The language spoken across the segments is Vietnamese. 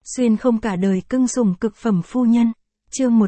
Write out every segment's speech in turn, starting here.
Xuyên không cả đời cưng sủng cực phẩm phu nhân. Chương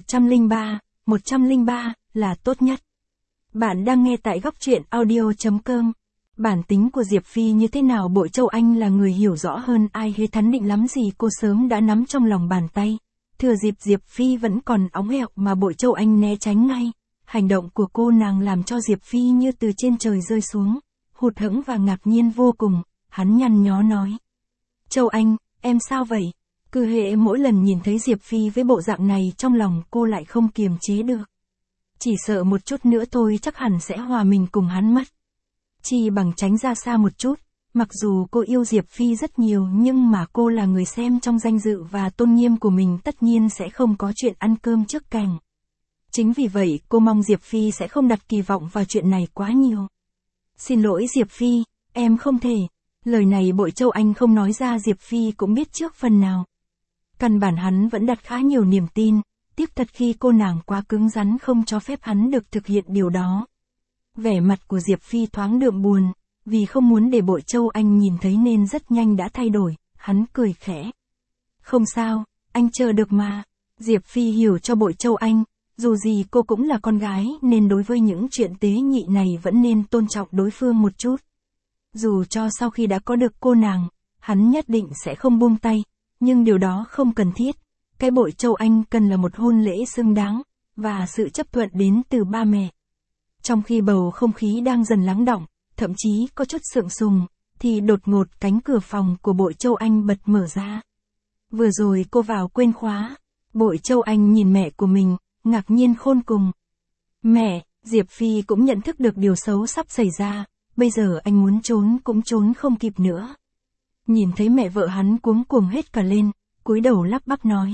103 là tốt nhất. Bạn đang nghe tại góc truyện audio.com. Bản tính của Diệp Phi như thế nào Bội Châu Anh là người hiểu rõ hơn ai hết, hắn định lắm gì cô sớm đã nắm trong lòng bàn tay. Thừa dịp Diệp Phi vẫn còn óng ẹo mà Bội Châu Anh né tránh ngay. Hành động của cô nàng làm cho Diệp Phi như từ trên trời rơi xuống, hụt hẫng và ngạc nhiên vô cùng. Hắn nhăn nhó nói: Châu Anh, em sao vậy? Cứ hệ mỗi lần nhìn thấy Diệp Phi với bộ dạng này trong lòng cô lại không kiềm chế được. Chỉ sợ một chút nữa thôi chắc hẳn sẽ hòa mình cùng hắn mất. Chi bằng tránh ra xa một chút, mặc dù cô yêu Diệp Phi rất nhiều nhưng mà cô là người xem trong danh dự và tôn nghiêm của mình tất nhiên sẽ không có chuyện ăn cơm trước cành. Chính vì vậy cô mong Diệp Phi sẽ không đặt kỳ vọng vào chuyện này quá nhiều. Xin lỗi Diệp Phi, em không thể. Lời này Bội Châu Anh không nói ra Diệp Phi cũng biết trước phần nào. Căn bản hắn vẫn đặt khá nhiều niềm tin, tiếc thật khi cô nàng quá cứng rắn không cho phép hắn được thực hiện điều đó. Vẻ mặt của Diệp Phi thoáng đượm buồn, vì không muốn để Bội Châu Anh nhìn thấy nên rất nhanh đã thay đổi, hắn cười khẽ. Không sao, anh chờ được mà. Diệp Phi hiểu cho Bội Châu Anh, dù gì cô cũng là con gái nên đối với những chuyện tế nhị này vẫn nên tôn trọng đối phương một chút. Dù cho sau khi đã có được cô nàng, hắn nhất định sẽ không buông tay, nhưng điều đó không cần thiết. Cái Bội Châu Anh cần là một hôn lễ xứng đáng, và sự chấp thuận đến từ ba mẹ. Trong khi bầu không khí đang dần lắng đọng, thậm chí có chút sượng sùng, thì đột ngột cánh cửa phòng của Bội Châu Anh bật mở ra. Vừa rồi cô vào quên khóa. Bội Châu Anh nhìn mẹ của mình, ngạc nhiên khôn cùng. Mẹ, Diệp Phi cũng nhận thức được điều xấu sắp xảy ra, bây giờ anh muốn trốn cũng trốn không kịp nữa. Nhìn thấy mẹ vợ hắn cuống cuồng hết cả lên, cúi đầu lắp bắp nói.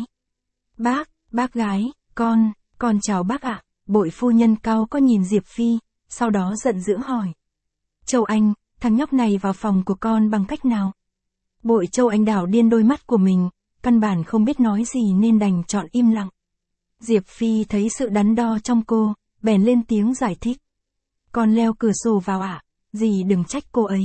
Bác gái, con chào bác ạ. Bội phu nhân cao có nhìn Diệp Phi, sau đó giận dữ hỏi. Châu Anh, thằng nhóc này vào phòng của con bằng cách nào? Bội Châu Anh đảo điên đôi mắt của mình, căn bản không biết nói gì nên đành chọn im lặng. Diệp Phi thấy sự đắn đo trong cô, bèn lên tiếng giải thích. Con leo cửa sổ vào ạ, dì đừng trách cô ấy.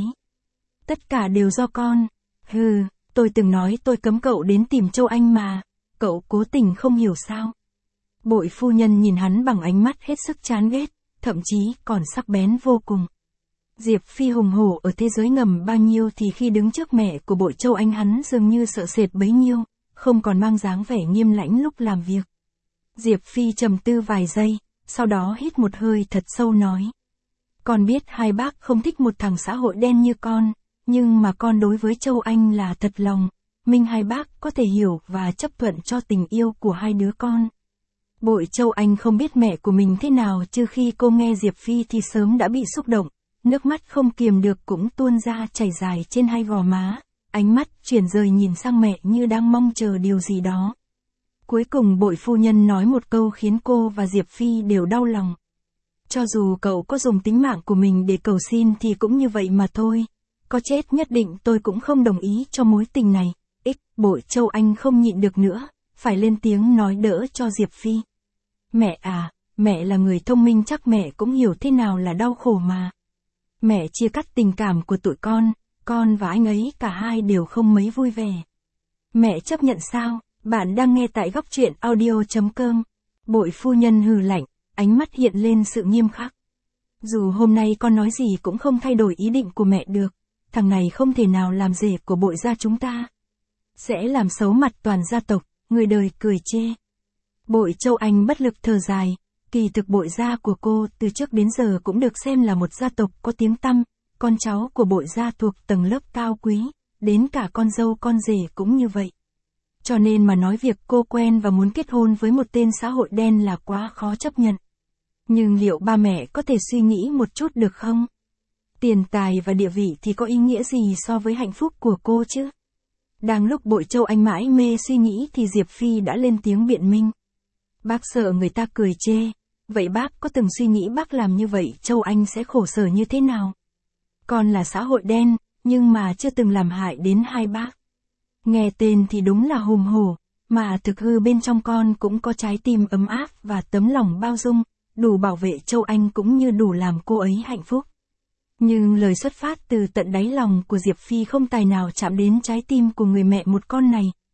Tất cả đều do con. Hừ, tôi từng nói tôi cấm cậu đến tìm Châu Anh mà, cậu cố tình không hiểu sao. Bội phu nhân nhìn hắn bằng ánh mắt hết sức chán ghét, thậm chí còn sắc bén vô cùng. Diệp Phi hùng hổ ở thế giới ngầm bao nhiêu thì khi đứng trước mẹ của Bội Châu Anh hắn dường như sợ sệt bấy nhiêu, không còn mang dáng vẻ nghiêm lãnh lúc làm việc. Diệp Phi trầm tư vài giây, sau đó hít một hơi thật sâu nói. Con biết hai bác không thích một thằng xã hội đen như con, nhưng mà con đối với Châu Anh là thật lòng, minh hai bác có thể hiểu và chấp thuận cho tình yêu của hai đứa con. Bội Châu Anh không biết mẹ của mình thế nào chứ khi cô nghe Diệp Phi thì sớm đã bị xúc động, nước mắt không kiềm được cũng tuôn ra chảy dài trên hai gò má, ánh mắt chuyển rời nhìn sang mẹ như đang mong chờ điều gì đó. Cuối cùng Bội phu nhân nói một câu khiến cô và Diệp Phi đều đau lòng. Cho dù cậu có dùng tính mạng của mình để cầu xin thì cũng như vậy mà thôi. Có chết nhất định tôi cũng không đồng ý cho mối tình này. Bội Châu Anh không nhịn được nữa, phải lên tiếng nói đỡ cho Diệp Phi. Mẹ à, mẹ là người thông minh chắc mẹ cũng hiểu thế nào là đau khổ mà. Mẹ chia cắt tình cảm của tụi con và anh ấy cả hai đều không mấy vui vẻ. Mẹ chấp nhận sao? Bạn đang nghe tại góc truyện audio.com. Bội phu nhân hừ lạnh, ánh mắt hiện lên sự nghiêm khắc. Dù hôm nay con nói gì cũng không thay đổi ý định của mẹ được, thằng này không thể nào làm rể của Bội gia chúng ta. Sẽ làm xấu mặt toàn gia tộc, người đời cười chê. Bội Châu Anh bất lực thở dài, kỳ thực Bội gia của cô từ trước đến giờ cũng được xem là một gia tộc có tiếng tăm, con cháu của Bội gia thuộc tầng lớp cao quý, đến cả con dâu con rể cũng như vậy. Cho nên mà nói việc cô quen và muốn kết hôn với một tên xã hội đen là quá khó chấp nhận. Nhưng liệu ba mẹ có thể suy nghĩ một chút được không? Tiền tài và địa vị thì có ý nghĩa gì so với hạnh phúc của cô chứ? Đang lúc Bội Châu Anh mãi mê suy nghĩ thì Diệp Phi đã lên tiếng biện minh. Bác sợ người ta cười chê. Vậy bác có từng suy nghĩ bác làm như vậy Châu Anh sẽ khổ sở như thế nào? Con là xã hội đen, nhưng mà chưa từng làm hại đến hai bác. Nghe tên thì đúng là hùng hổ, mà thực hư bên trong con cũng có trái tim ấm áp và tấm lòng bao dung, đủ bảo vệ Châu Anh cũng như đủ làm cô ấy hạnh phúc. Nhưng lời xuất phát từ tận đáy lòng của Diệp Phi không tài nào chạm đến trái tim của người mẹ một con này,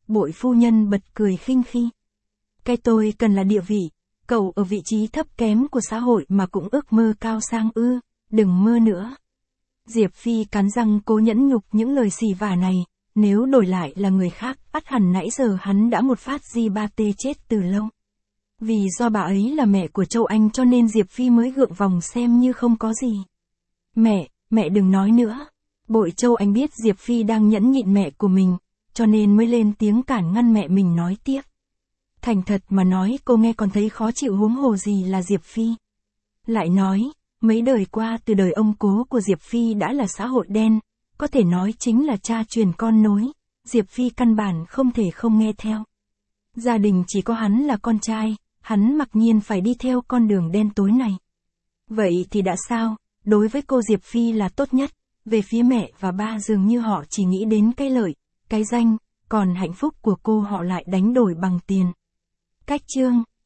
Bội phu nhân bật cười khinh khi. Cái tôi cần là địa vị, cậu ở vị trí thấp kém của xã hội mà cũng ước mơ cao sang ư, đừng mơ nữa. Diệp Phi cắn răng cố nhẫn nhục những lời xì vả này, nếu đổi lại là người khác, ắt hẳn nãy giờ hắn đã một phát di ba tê chết từ lâu. Vì do bà ấy là mẹ của Châu Anh cho nên Diệp Phi mới gượng vòng xem như không có gì. Mẹ đừng nói nữa. Bội Châu Anh biết Diệp Phi đang nhẫn nhịn mẹ của mình, cho nên mới lên tiếng cản ngăn mẹ mình nói tiếp. Thành thật mà nói cô nghe còn thấy khó chịu huống hồ gì là Diệp Phi. Lại nói, mấy đời qua từ đời ông cố của Diệp Phi đã là xã hội đen, có thể nói chính là cha truyền con nối, Diệp Phi căn bản không thể không nghe theo. Gia đình chỉ có hắn là con trai, hắn mặc nhiên phải đi theo con đường đen tối này. Vậy thì đã sao, đối với cô Diệp Phi là tốt nhất, về phía mẹ và ba dường như họ chỉ nghĩ đến cái lợi, cái danh, còn hạnh phúc của cô họ lại đánh đổi bằng tiền. Cách chương